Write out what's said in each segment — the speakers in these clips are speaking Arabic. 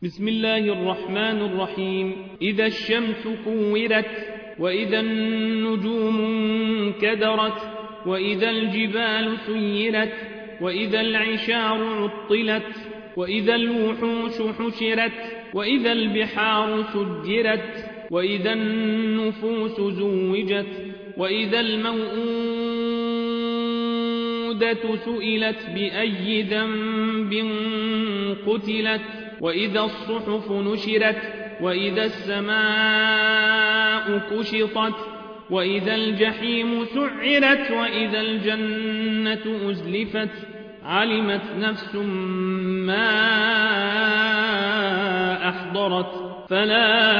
بسم الله الرحمن الرحيم. إذا الشمس كورت وإذا النجوم انكدرت وإذا الجبال سيرت وإذا العشار عطلت وإذا الوحوش حشرت وإذا البحار سجرت وإذا النفوس زوجت وإذا الموءودة سئلت بأي ذنب قتلت وإذا الصحف نشرت وإذا السماء كشطت وإذا الجحيم سعرت وإذا الجنة أزلفت علمت نفس ما أحضرت فلا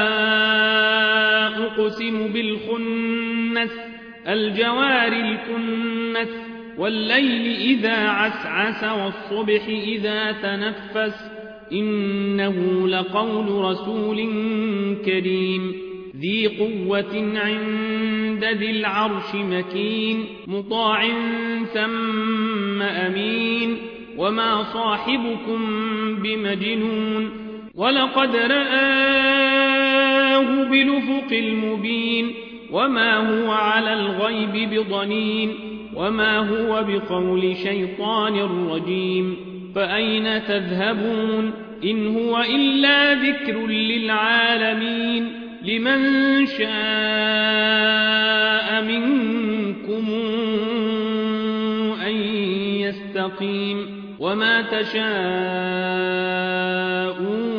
أقسم بالخنس الجوار الكنس والليل إذا عسعس والصبح إذا تنفس إنه لقول رسول كريم ذي قوة عند ذي العرش مكين مطاع ثم أمين وما صاحبكم بمجنون ولقد رآه بالأفق المبين وما هو على الغيب بضنين وما هو بقول شيطان رجيم فأين تذهبون إن هو إلا ذكر للعالمين لمن شاء منكم أن يستقيم وما تشاءون